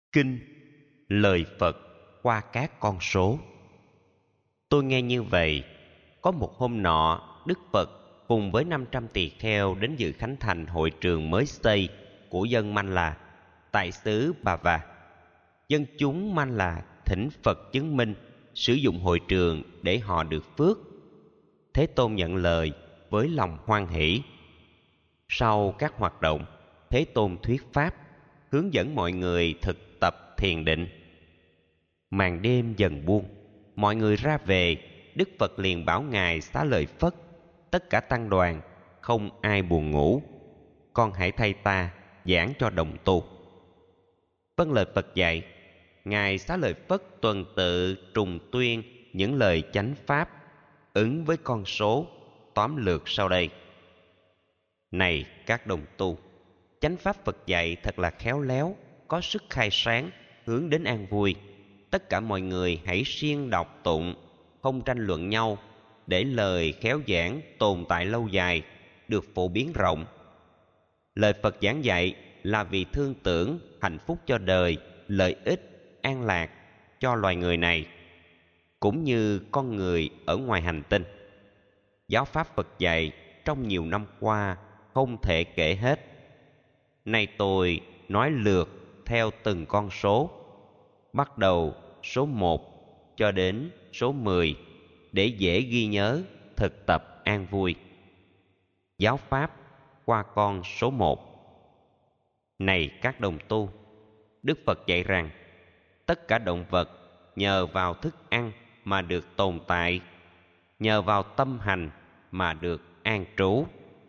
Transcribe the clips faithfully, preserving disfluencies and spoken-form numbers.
Kinh Lời Phật qua các con số. Tôi nghe như vậy, có một hôm nọ, Đức Phật cùng với năm trăm tỳ kheo đến dự khánh thành hội trường mới xây của dân Man La tại xứ Bà Và. Dân chúng Man La thỉnh Phật chứng minh sử dụng hội trường để họ được phước. Thế Tôn nhận lời với lòng hoan hỷ. Sau các hoạt động, Thế Tôn thuyết pháp, hướng dẫn mọi người thực tập thiền định. Màn đêm dần buông, mọi người ra về. Đức Phật liền bảo Ngài Xá Lợi Phất: tất cả tăng đoàn, không ai buồn ngủ, con hãy thay ta giảng cho đồng tu. Vâng lời Phật dạy, Ngài Xá Lợi Phất tuần tự trùng tuyên những lời chánh pháp ứng với con số tóm lược sau đây. Này các đồng tu, chánh pháp Phật dạy thật là khéo léo, có sức khai sáng, hướng đến an vui. Tất cả mọi người hãy siêng đọc tụng, không tranh luận nhau, để lời khéo giảng tồn tại lâu dài, được phổ biến rộng. Lời Phật giảng dạy là vì thương tưởng, hạnh phúc cho đời, lợi ích, an lạc cho loài người này, cũng như con người ở ngoài hành tinh. Giáo pháp Phật dạy trong nhiều năm qua không thể kể hết. Nay tôi nói lược theo từng con số, bắt đầu số một cho đến số mười để dễ ghi nhớ, thực tập an vui. Giáo pháp qua con số một. Này các đồng tu, Đức Phật dạy rằng tất cả động vật nhờ vào thức ăn mà được tồn tại, nhờ vào tâm hành mà được an trú.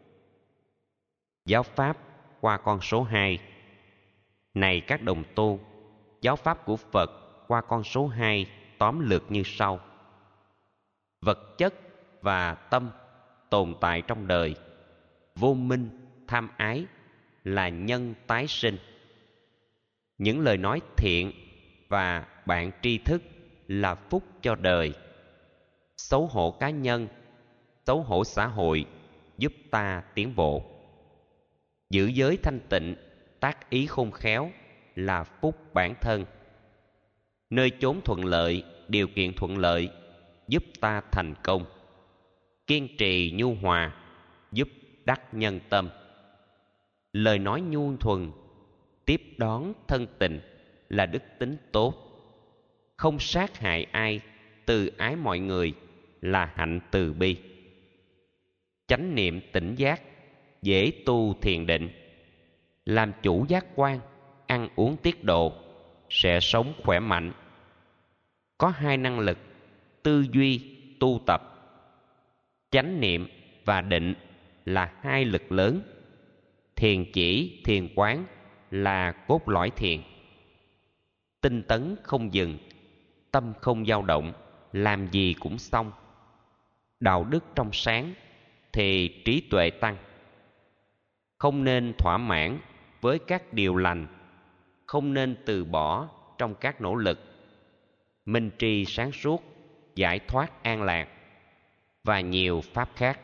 Giáo pháp qua con số hai. Này các đồng tu, giáo pháp của Phật qua con số hai tóm lược như sau. Vật chất và tâm tồn tại trong đời, vô minh, tham ái là nhân tái sinh. Những lời nói thiện và bạn tri thức là phúc cho đời. Xấu hổ cá nhân, xấu hổ xã hội giúp ta tiến bộ. Giữ giới thanh tịnh, tác ý khôn khéo là phúc bản thân. Nơi chốn thuận lợi, điều kiện thuận lợi giúp ta thành công. Kiên trì nhu hòa giúp đắc nhân tâm. Lời nói nhu thuần, tiếp đón thân tình là đức tính tốt. Không sát hại ai, từ ái mọi người là hạnh từ bi. Chánh niệm tỉnh giác, dễ tu thiền định. Làm chủ giác quan, ăn uống tiết độ, sẽ sống khỏe mạnh. Có hai năng lực, tư duy, tu tập. Chánh niệm và định là hai lực lớn. Thiền chỉ, thiền quán là cốt lõi thiền. Tinh tấn không dừng, tâm không dao động, làm gì cũng xong. Đạo đức trong sáng thì trí tuệ tăng. Không nên thỏa mãn với các điều lành, không nên từ bỏ trong các nỗ lực. Minh tri sáng suốt, giải thoát an lạc và nhiều pháp khác.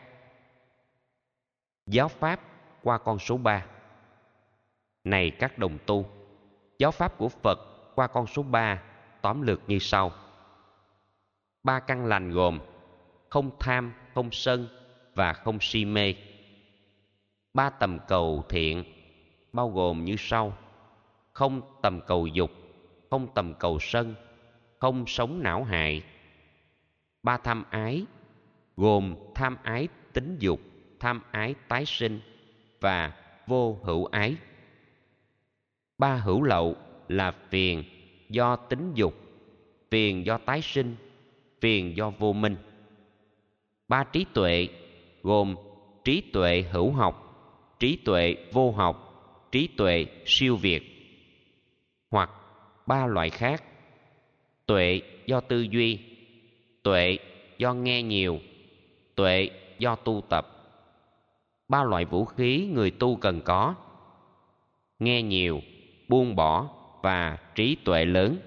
Giáo pháp qua con số ba. Này các đồng tu, giáo pháp của Phật qua con số ba tóm lược như sau. Ba căn lành gồm không tham, không sân và không si mê. Ba tầm cầu thiện bao gồm như sau. Không tầm cầu dục, không tầm cầu sân, không sống não hại. Ba tham ái gồm tham ái tính dục, tham ái tái sinh và vô hữu ái. Ba hữu lậu là phiền do tính dục, phiền do tái sinh, phiền do vô minh. Ba trí tuệ gồm trí tuệ hữu học, trí tuệ vô học, trí tuệ siêu việt. Hoặc ba loại khác: tuệ do tư duy, tuệ do nghe nhiều, tuệ do tu tập. Ba loại vũ khí người tu cần có: nghe nhiều, buông bỏ và trí tuệ lớn.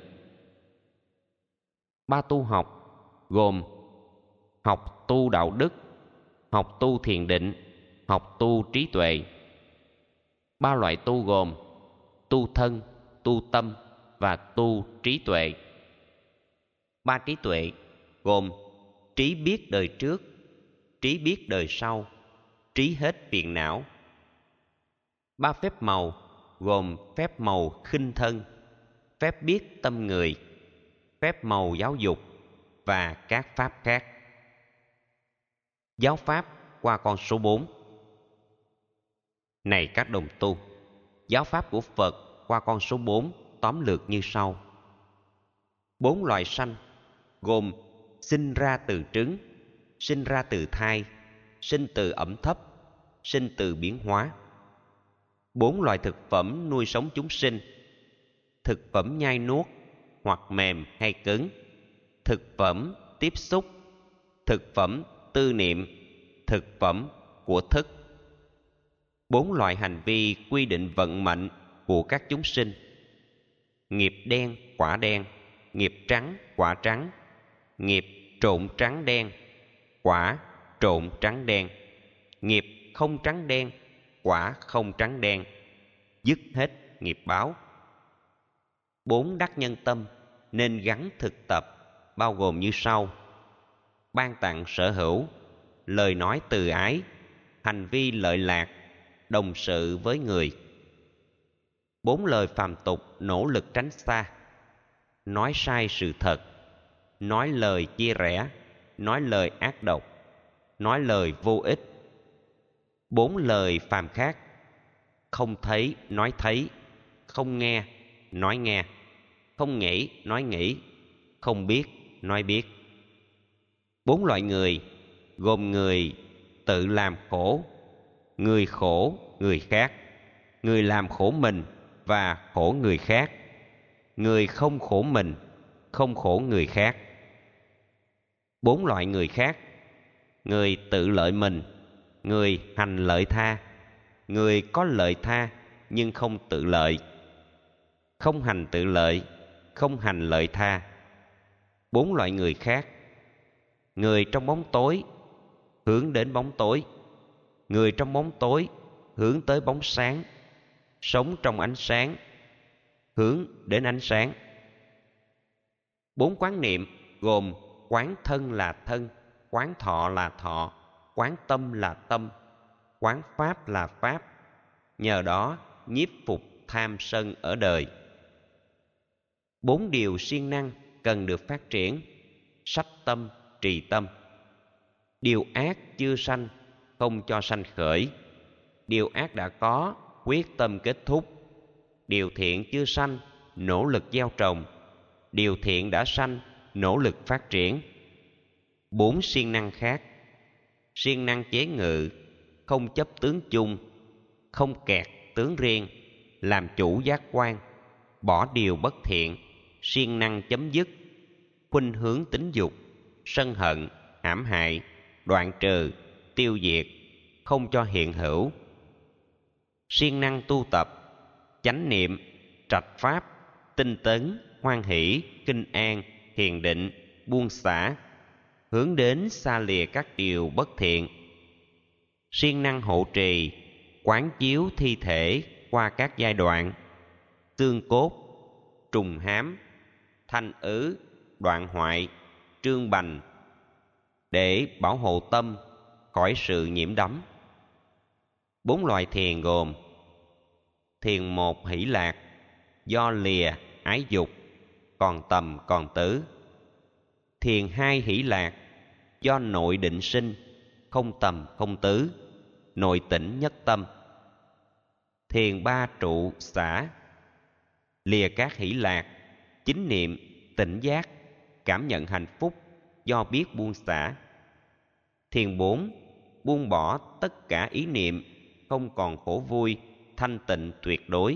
Ba tu học gồm học tu đạo đức, học tu thiền định, học tu trí tuệ. Ba loại tu gồm tu thân, tu tâm, và tu trí tuệ. Ba trí tuệ gồm trí biết đời trước, trí biết đời sau, trí hết phiền não. Ba phép màu gồm phép màu khinh thân, phép biết tâm người, phép màu giáo dục và các pháp khác. Giáo pháp qua con số bốn. Này các đồng tu, giáo pháp của Phật qua con số bốn tóm lược như sau. Bốn loài sanh gồm sinh ra từ trứng, sinh ra từ thai, sinh từ ẩm thấp, sinh từ biến hóa. Bốn loài thực phẩm nuôi sống chúng sinh: thực phẩm nhai nuốt hoặc mềm hay cứng, thực phẩm tiếp xúc, thực phẩm tư niệm, thực phẩm của thức. Bốn loại hành vi quy định vận mệnh của các chúng sinh: nghiệp đen quả đen, nghiệp trắng quả trắng, nghiệp trộn trắng đen, quả trộn trắng đen, nghiệp không trắng đen, quả không trắng đen, dứt hết nghiệp báo. Bốn đắc nhân tâm nên gắn thực tập bao gồm như sau: ban tặng sở hữu, lời nói từ ái, hành vi lợi lạc, đồng sự với người. Bốn lời phàm tục nỗ lực tránh xa: nói sai sự thật, nói lời chia rẽ, nói lời ác độc, nói lời vô ích. Bốn lời phàm khác: không thấy nói thấy, không nghe nói nghe, không nghĩ nói nghĩ, không biết nói biết. Bốn loại người gồm người tự làm khổ, người khổ người khác, người làm khổ mình và khổ người khác, người không khổ mình, không khổ người khác. Bốn loại người khác: người tự lợi mình, người hành lợi tha, người có lợi tha nhưng không tự lợi, không hành tự lợi, không hành lợi tha. Bốn loại người khác: người trong bóng tối hướng đến bóng tối, người trong bóng tối hướng tới bóng sáng, sống trong ánh sáng hướng đến ánh sáng. Bốn quán niệm gồm quán thân là thân, quán thọ là thọ, quán tâm là tâm, quán pháp là pháp. Nhờ đó nhiếp phục tham sân ở đời. Bốn điều siêng năng cần được phát triển: sách tâm, trì tâm. Điều ác chưa sanh, không cho sanh khởi. Điều ác đã có, quyết tâm kết thúc. Điều thiện chưa sanh, nỗ lực gieo trồng. Điều thiện đã sanh, nỗ lực phát triển. Bốn siêng năng khác: siêng năng chế ngự, không chấp tướng chung, không kẹt tướng riêng, làm chủ giác quan, bỏ điều bất thiện, siêng năng chấm dứt, khuynh hướng tính dục, sân hận, hãm hại, đoạn trừ, tiêu diệt, không cho hiện hữu. Siêng năng tu tập, chánh niệm, trạch pháp, tinh tấn, hoan hỷ, kinh an, thiền định, buông xả, hướng đến xa lìa các điều bất thiện. Siêng năng hộ trì, quán chiếu thi thể qua các giai đoạn: xương cốt, trùng hám, thanh ứ, đoạn hoại, trương bành, để bảo hộ tâm khỏi sự nhiễm đắm. Bốn loại thiền gồm: thiền một hỷ lạc, do lìa ái dục, còn tầm còn tứ. Thiền hai hỷ lạc, do nội định sinh, không tầm không tứ, nội tỉnh nhất tâm. Thiền ba trụ xả, lìa các hỷ lạc, chính niệm, tỉnh giác, cảm nhận hạnh phúc do biết buông xả. Thiền bốn, buông bỏ tất cả ý niệm, không còn khổ vui, thanh tịnh tuyệt đối.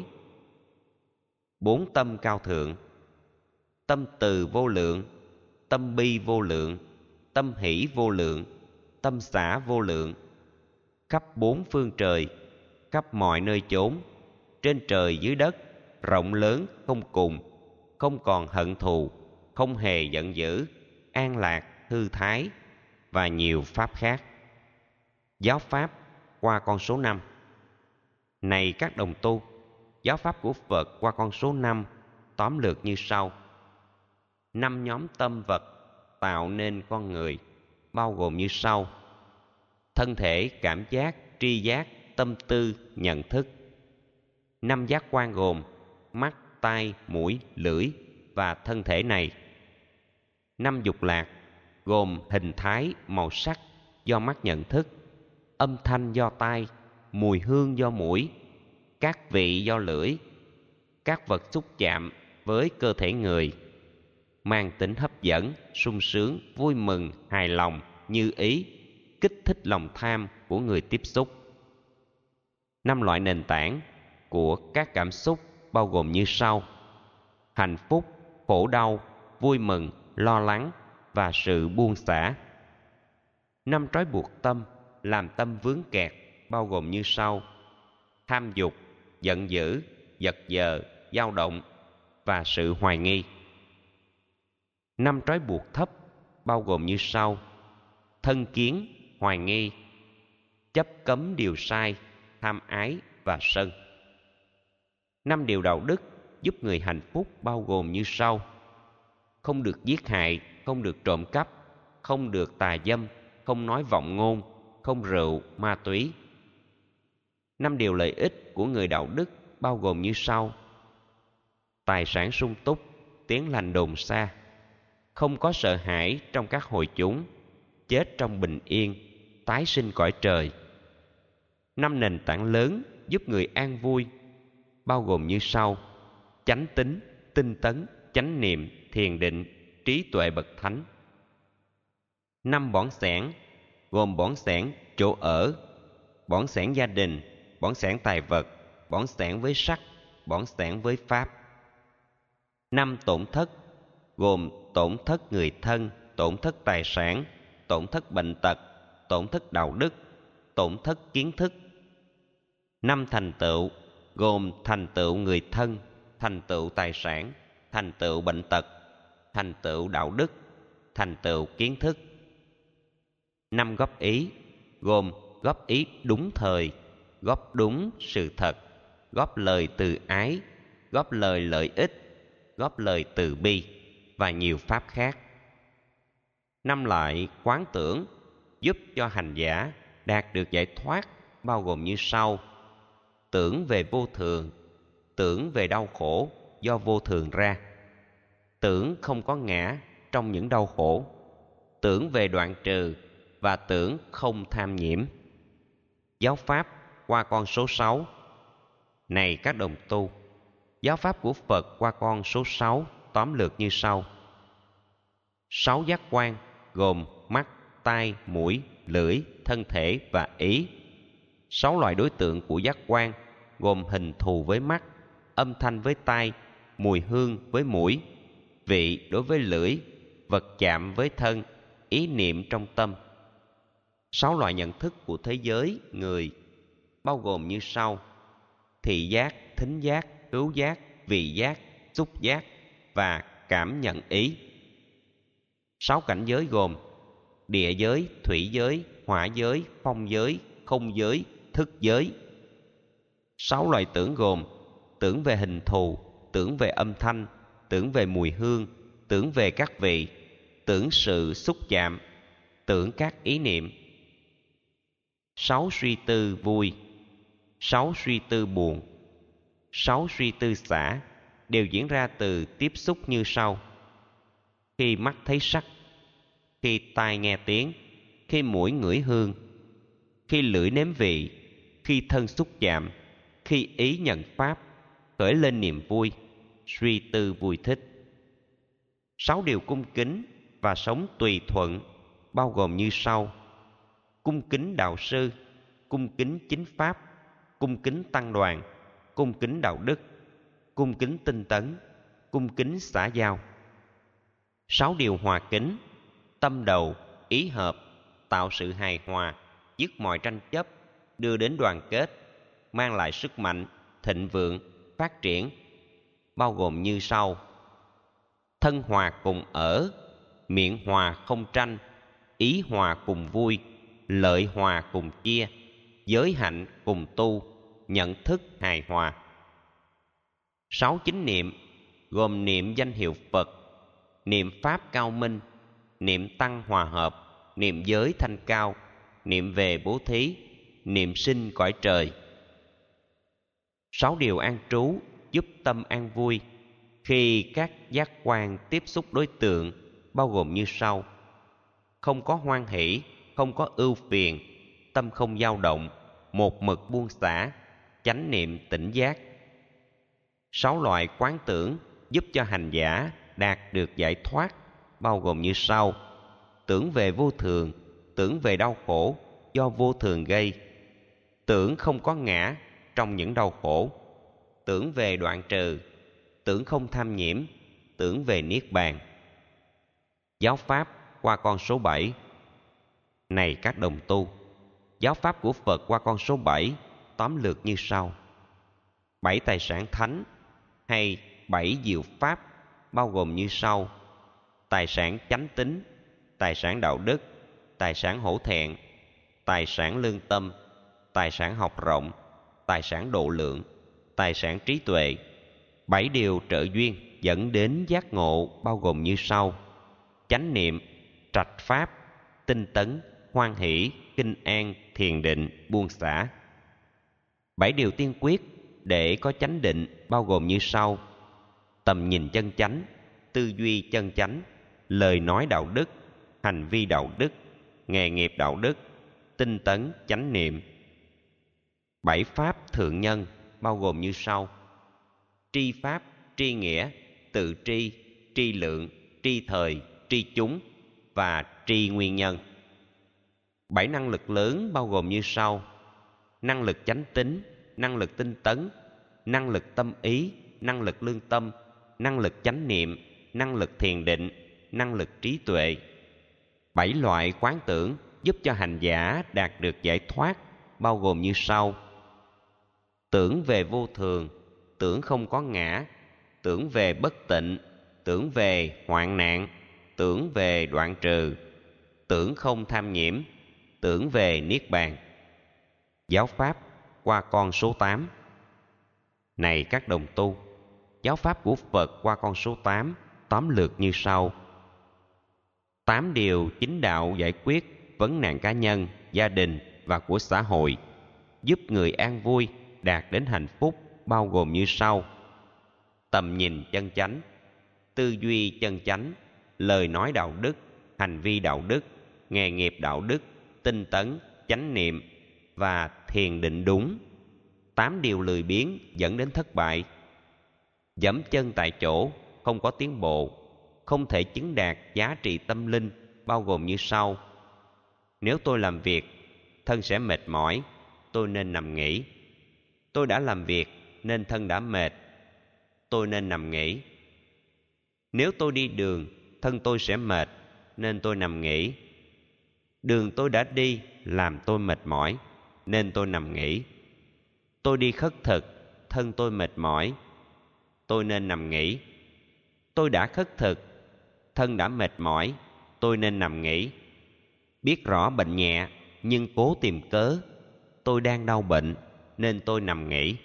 Bốn tâm cao thượng: tâm từ vô lượng, tâm bi vô lượng, tâm hỷ vô lượng, tâm xả vô lượng. Khắp bốn phương trời, khắp mọi nơi chốn, trên trời dưới đất, rộng lớn không cùng, không còn hận thù, không hề giận dữ, an lạc, thư thái và nhiều pháp khác. Giáo pháp qua con số năm. Này các đồng tu, giáo pháp của Phật qua con số năm tóm lược như sau. Năm nhóm tâm vật tạo nên con người bao gồm như sau: thân thể, cảm giác, tri giác, tâm tư, nhận thức. Năm giác quan gồm mắt, tai, mũi, lưỡi và thân thể này. Năm dục lạc gồm hình thái, màu sắc do mắt nhận thức, âm thanh do tai, mùi hương do mũi, các vị do lưỡi, các vật xúc chạm với cơ thể người, mang tính hấp dẫn, sung sướng, vui mừng, hài lòng, như ý, kích thích lòng tham của người tiếp xúc. Năm loại nền tảng của các cảm xúc bao gồm như sau: hạnh phúc, khổ đau, vui mừng, lo lắng và sự buông xả. Năm trói buộc tâm làm tâm vướng kẹt bao gồm như sau: tham dục, giận dữ, giật giờ, dao động và sự hoài nghi. Năm trói buộc thấp bao gồm như sau: thân kiến, hoài nghi, chấp cấm điều sai, tham ái và sân. Năm điều đạo đức giúp người hạnh phúc bao gồm như sau: không được giết hại, không được trộm cắp, không được tà dâm, không nói vọng ngôn, không rượu, ma túy. Năm điều lợi ích của người đạo đức bao gồm như sau: tài sản sung túc, tiếng lành đồn xa, không có sợ hãi trong các hội chúng, chết trong bình yên, tái sinh cõi trời. Năm nền tảng lớn giúp người an vui bao gồm như sau: chánh tín, tinh tấn, chánh niệm, thiền định, trí tuệ bậc thánh. Năm bỏng sẻn gồm bỏng sẻn chỗ ở, bỏng sẻn gia đình, bỏng sẻn tài vật, bỏng sẻn với sắc, bỏng sẻn với pháp. Năm tổn thất gồm tổn thất người thân, tổn thất tài sản, tổn thất bệnh tật, tổn thất đạo đức, tổn thất kiến thức. Năm thành tựu gồm thành tựu người thân, thành tựu tài sản, thành tựu bệnh tật, thành tựu đạo đức, thành tựu kiến thức. Năm góp ý gồm góp ý đúng thời, góp đúng sự thật, góp lời từ ái, góp lời lợi ích, góp lời từ bi và nhiều pháp khác. Năm loại quán tưởng giúp cho hành giả đạt được giải thoát bao gồm như sau: tưởng về vô thường, tưởng về đau khổ do vô thường ra, tưởng không có ngã trong những đau khổ, tưởng về đoạn trừ và tưởng không tham nhiễm. Giáo pháp qua con số sáu. Này các đồng tu, giáo pháp của Phật qua con số sáu tóm lược như sau: sáu giác quan gồm mắt, tai, mũi, lưỡi, thân thể và ý. Sáu loại đối tượng của giác quan gồm hình thù với mắt, âm thanh với tai, mùi hương với mũi, vị đối với lưỡi, vật chạm với thân, ý niệm trong tâm. Sáu loại nhận thức của thế giới người bao gồm như sau: thị giác, thính giác, khứu giác, vị giác, xúc giác và cảm nhận ý. Sáu cảnh giới gồm địa giới, thủy giới, hỏa giới, phong giới, không giới, thức giới. Sáu loại tưởng gồm tưởng về hình thù, tưởng về âm thanh, tưởng về mùi hương, tưởng về các vị, tưởng sự xúc chạm, tưởng các ý niệm. Sáu suy tư vui, sáu suy tư buồn, sáu suy tư xả đều diễn ra từ tiếp xúc như sau: khi mắt thấy sắc, khi tai nghe tiếng, khi mũi ngửi hương, khi lưỡi nếm vị, khi thân xúc chạm, khi ý nhận pháp, khởi lên niềm vui, suy tư vui thích. Sáu điều cung kính và sống tùy thuận bao gồm như sau: cung kính đạo sư, cung kính chính pháp, cung kính tăng đoàn, cung kính đạo đức, cung kính tinh tấn, cung kính xã giao. Sáu điều hòa kính: tâm đầu, ý hợp, tạo sự hài hòa, dứt mọi tranh chấp, đưa đến đoàn kết, mang lại sức mạnh, thịnh vượng, phát triển bao gồm như sau: thân hòa cùng ở, miệng hòa không tranh, ý hòa cùng vui, lợi hòa cùng chia, giới hạnh cùng tu, nhận thức hài hòa. Sáu chánh niệm gồm niệm danh hiệu Phật, niệm Pháp cao minh, niệm Tăng hòa hợp, niệm giới thanh cao, niệm về bố thí, niệm sinh cõi trời. Sáu điều an trú giúp tâm an vui khi các giác quan tiếp xúc đối tượng, bao gồm như sau: không có hoan hỷ, không có ưu phiền, tâm không dao động, một mực buông xả, chánh niệm tỉnh giác. Sáu loại quán tưởng giúp cho hành giả đạt được giải thoát, bao gồm như sau: tưởng về vô thường, tưởng về đau khổ do vô thường gây, tưởng không có ngã trong những đau khổ, tưởng về đoạn trừ, tưởng không tham nhiễm, tưởng về niết bàn. Giáo pháp qua con số bảy. Này các đồng tu, giáo pháp của Phật qua con số bảy tóm lược như sau: bảy tài sản thánh hay bảy diệu pháp bao gồm như sau: tài sản chánh tín, tài sản đạo đức, tài sản hổ thẹn, tài sản lương tâm, tài sản học rộng, tài sản độ lượng, tài sản trí tuệ. Bảy điều trợ duyên dẫn đến giác ngộ bao gồm như sau: chánh niệm, trạch pháp, tinh tấn, hoan hỷ, kinh an, thiền định, buông xả. Bảy điều tiên quyết để có chánh định bao gồm như sau: tầm nhìn chân chánh, tư duy chân chánh, lời nói đạo đức, hành vi đạo đức, nghề nghiệp đạo đức, tinh tấn chánh niệm. Bảy pháp thượng nhân bao gồm như sau: tri pháp, tri nghĩa, tự tri, tri lượng, tri thời, tri chúng và tri nguyên nhân. Bảy năng lực lớn bao gồm như sau: năng lực chánh tín, năng lực tinh tấn, năng lực tâm ý, năng lực lương tâm, năng lực chánh niệm, năng lực thiền định, năng lực trí tuệ. Bảy loại quán tưởng giúp cho hành giả đạt được giải thoát bao gồm như sau: tưởng về vô thường, tưởng không có ngã, tưởng về bất tịnh, tưởng về hoạn nạn, tưởng về đoạn trừ, tưởng không tham nhiễm, tưởng về niết bàn. Giáo pháp qua con số tám. Này các đồng tu, giáo pháp của Phật qua con số tám tóm lược như sau: tám điều chính đạo giải quyết vấn nạn cá nhân, gia đình và của xã hội, giúp người an vui, đạt đến hạnh phúc bao gồm như sau: tầm nhìn chân chánh, tư duy chân chánh, lời nói đạo đức, hành vi đạo đức, nghề nghiệp đạo đức, tinh tấn, chánh niệm và thiền định đúng. Tám điều lười biếng dẫn đến thất bại. Dẫm chân tại chỗ, không có tiến bộ, không thể chứng đạt giá trị tâm linh bao gồm như sau: nếu tôi làm việc, thân sẽ mệt mỏi, tôi nên nằm nghỉ. Tôi đã làm việc nên thân đã mệt, tôi nên nằm nghỉ. Nếu tôi đi đường, thân tôi sẽ mệt, nên tôi nằm nghỉ. Đường tôi đã đi làm tôi mệt mỏi, nên tôi nằm nghỉ. Tôi đi khất thực, thân tôi mệt mỏi, tôi nên nằm nghỉ. Tôi đã khất thực, thân đã mệt mỏi, tôi nên nằm nghỉ. Biết rõ bệnh nhẹ nhưng cố tìm cớ, tôi đang đau bệnh nên tôi nằm nghỉ.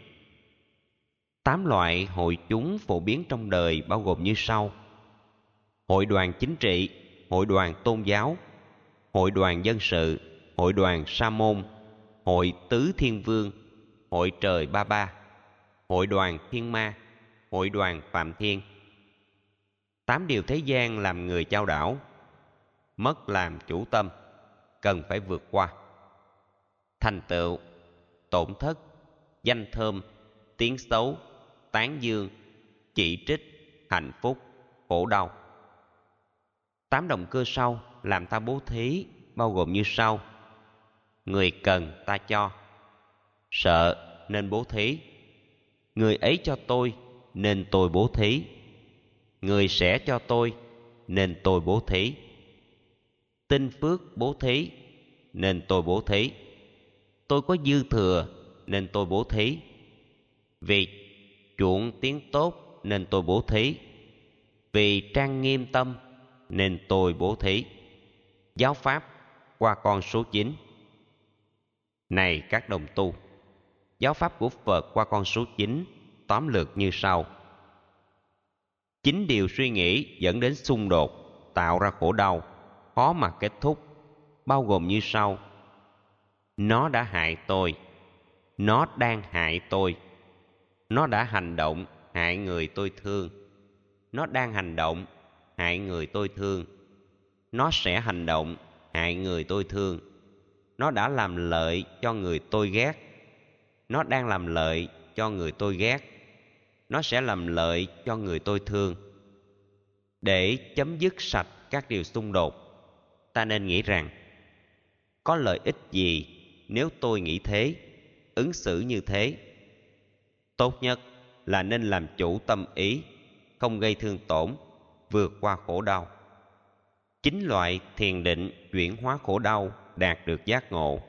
Tám loại hội chúng phổ biến trong đời bao gồm như sau: hội đoàn chính trị, hội đoàn tôn giáo, hội đoàn dân sự, hội đoàn sa môn, hội tứ thiên vương, hội trời ba ba, hội đoàn thiên ma, hội đoàn phạm thiên. Tám điều thế gian làm người chao đảo, mất làm chủ tâm, cần phải vượt qua: thành tựu, tổn thất, danh thơm, tiếng xấu, tán dương, chỉ trích, hạnh phúc, khổ đau. Tám động cơ sau làm ta bố thí bao gồm như sau: người cần ta cho, sợ nên bố thí, người ấy cho tôi nên tôi bố thí, người sẽ cho tôi nên tôi bố thí, tin phước bố thí nên tôi bố thí, tôi có dư thừa nên tôi bố thí, vì chuộng tiếng tốt nên tôi bố thí, vì trang nghiêm tâm nên tôi bố thí. Giáo pháp qua con số chín. Này các đồng tu, giáo pháp của Phật qua con số chín tóm lược như sau: Chính điều suy nghĩ dẫn đến xung đột, tạo ra khổ đau, khó mà kết thúc, bao gồm như sau. Nó đã hại tôi. Nó đang hại tôi. Nó đã hành động hại người tôi thương. Nó đang hành động hại người tôi thương. Nó sẽ hành động hại người tôi thương. Nó đã làm lợi cho người tôi ghét. Nó đang làm lợi cho người tôi ghét. Nó sẽ làm lợi cho người tôi thương. Để chấm dứt sạch các điều xung đột, ta nên nghĩ rằng có lợi ích gì nếu tôi nghĩ thế, ứng xử như thế. Tốt nhất là nên làm chủ tâm ý, không gây thương tổn, vượt qua khổ đau. Chính loại thiền định chuyển hóa khổ đau đạt được giác ngộ.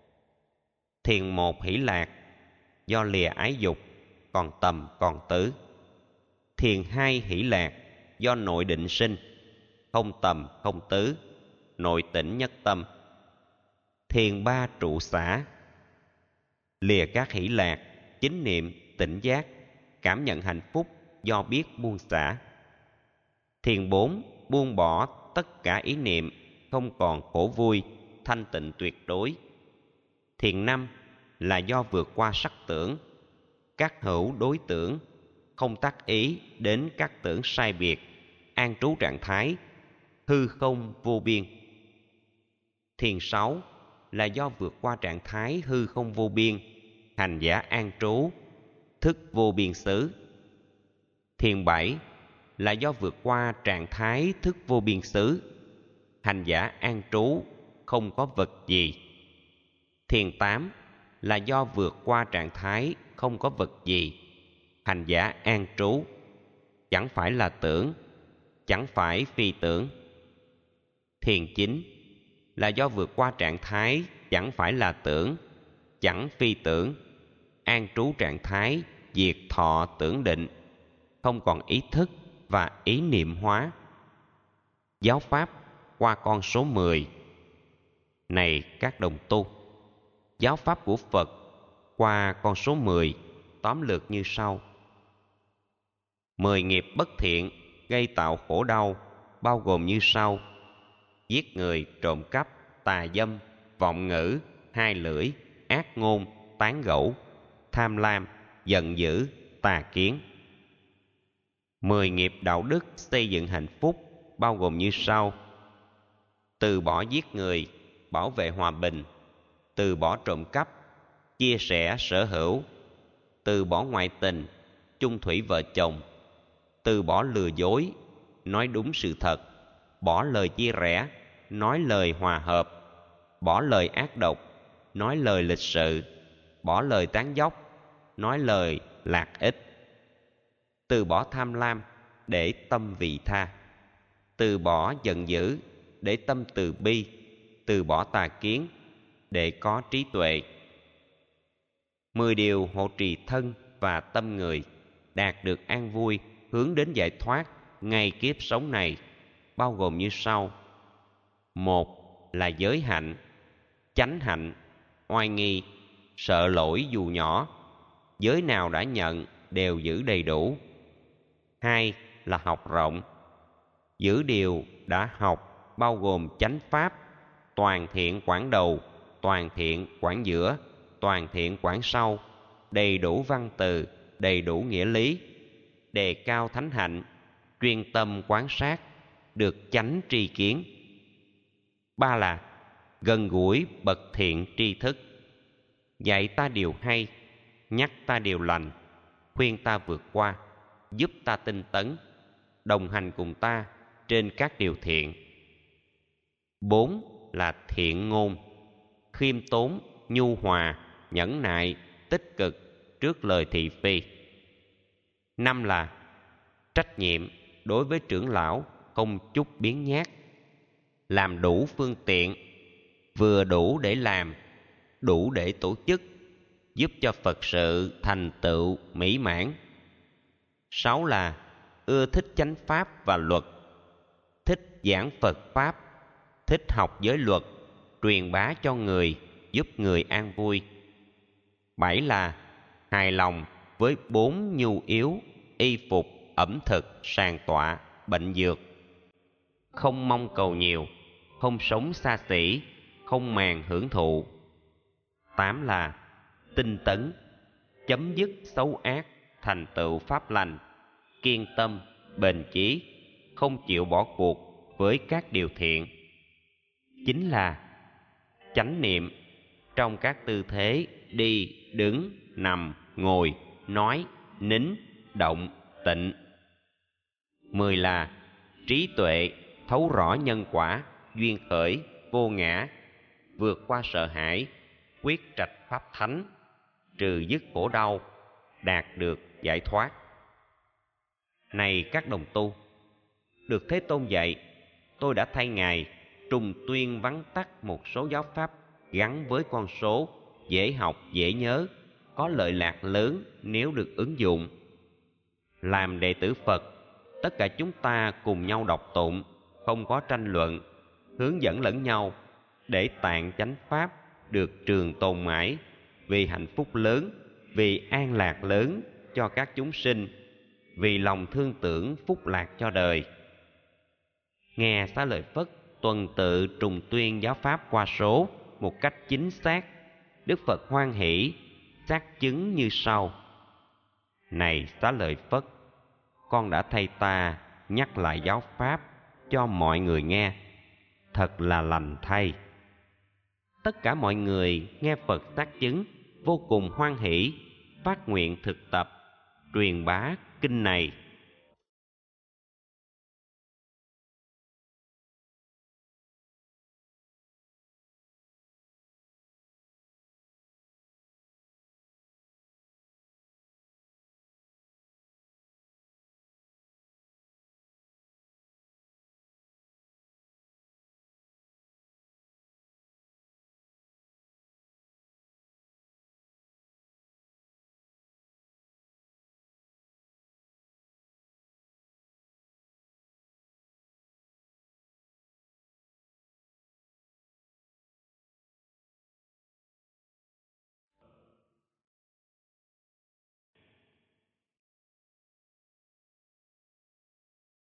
Thiền một hỷ lạc, do lìa ái dục, còn tầm còn tứ. Thiền hai hỷ lạc, do nội định sinh, không tầm không tứ, nội tỉnh nhất tâm. Thiền ba trụ xả, lìa các hỷ lạc, chính niệm, tỉnh giác, cảm nhận hạnh phúc do biết buông xả. Thiền bốn buông bỏ tất cả ý niệm, không còn khổ vui, thanh tịnh tuyệt đối. Thiền năm là do vượt qua sắc tưởng, các hữu đối tưởng, không tác ý đến các tưởng sai biệt, an trú trạng thái hư không vô biên. Thiền sáu là do vượt qua trạng thái hư không vô biên, hành giả an trú thức vô biên xứ. Thiền bảy là do vượt qua trạng thái thức vô biên xứ, hành giả an trú không có vật gì. Thiền tám là do vượt qua trạng thái không có vật gì, hành giả an trú chẳng phải là tưởng, chẳng phải phi tưởng. Thiền chín là do vượt qua trạng thái chẳng phải là tưởng, chẳng phi tưởng, an trú trạng thái diệt thọ tưởng định, không còn ý thức và ý niệm hóa. Giáo pháp qua con số mười. Này các đồng tu, giáo pháp của Phật qua con số mười tóm lược như sau. Mười nghiệp bất thiện gây tạo khổ đau bao gồm như sau: giết người, trộm cắp, tà dâm, vọng ngữ, hai lưỡi, ác ngôn, tán gẫu, tham lam, giận dữ, tà kiến. Mười nghiệp đạo đức xây dựng hạnh phúc bao gồm như sau: từ bỏ giết người, bảo vệ hòa bình; từ bỏ trộm cắp, chia sẻ sở hữu; từ bỏ ngoại tình, chung thủy vợ chồng; từ bỏ lừa dối, nói đúng sự thật; bỏ lời chia rẽ, nói lời hòa hợp; bỏ lời ác độc, nói lời lịch sự; bỏ lời tán dóc, nói lời lạc ích; từ bỏ tham lam để tâm vị tha; từ bỏ giận dữ để tâm từ bi; từ bỏ tà kiến để có trí tuệ. Mười điều hộ trì thân và tâm người, đạt được an vui, hướng đến giải thoát ngay kiếp sống này, bao gồm như sau. Một là giới hạnh, chánh hạnh, oai nghi, sợ lỗi dù nhỏ, giới nào đã nhận đều giữ đầy đủ. Hai là học rộng, giữ điều đã học, bao gồm chánh pháp, toàn thiện quảng đầu, toàn thiện quảng giữa, toàn thiện quảng sau, đầy đủ văn từ, đầy đủ nghĩa lý, đề cao thánh hạnh, chuyên tâm quán sát, được chánh tri kiến. Ba là gần gũi bậc thiện tri thức, dạy ta điều hay, nhắc ta điều lành, khuyên ta vượt qua, giúp ta tinh tấn, đồng hành cùng ta trên các điều thiện. Bốn là thiện ngôn, khiêm tốn, nhu hòa, nhẫn nại, tích cực trước lời thị phi. Năm là trách nhiệm đối với trưởng lão, không chút biếng nhác, làm đủ phương tiện, vừa đủ để làm, đủ để tổ chức, giúp cho Phật sự thành tựu mỹ mãn. Sáu là ưa thích chánh pháp và luật, thích giảng Phật pháp, thích học giới luật, truyền bá cho người, giúp người an vui. Bảy là hài lòng với bốn nhu yếu: y phục, ẩm thực, sàn tọa, bệnh dược. Không mong cầu nhiều, không sống xa xỉ, không màng hưởng thụ. Tám là tinh tấn, chấm dứt xấu ác, thành tựu pháp lành, kiên tâm, bền chí, không chịu bỏ cuộc với các điều thiện. Chính là chánh niệm trong các tư thế đi, đứng, nằm, ngồi, nói, nín, động, tịnh. Mười là trí tuệ, thấu rõ nhân quả, duyên khởi, vô ngã, vượt qua sợ hãi, quyết trạch pháp thánh, trừ dứt khổ đau, đạt được giải thoát. Này các đồng tu, được Thế Tôn dạy, tôi đã thay Ngài trùng tuyên vắn tắt một số giáo pháp gắn với con số, dễ học, dễ nhớ, có lợi lạc lớn nếu được ứng dụng. Làm đệ tử Phật, tất cả chúng ta cùng nhau đọc tụng, không có tranh luận, hướng dẫn lẫn nhau, để tạng chánh pháp được trường tồn mãi, vì hạnh phúc lớn, vì an lạc lớn cho các chúng sinh, vì lòng thương tưởng phúc lạc cho đời. Nghe Xá Lợi Phất tuần tự trùng tuyên giáo pháp qua số một cách chính xác, Đức Phật hoan hỷ xác chứng như sau: Này Xá Lợi Phất, con đã thay ta nhắc lại giáo pháp cho mọi người nghe, thật là lành thay. Tất cả mọi người nghe Phật xác chứng vô cùng hoan hỷ, phát nguyện thực tập, truyền bá kinh này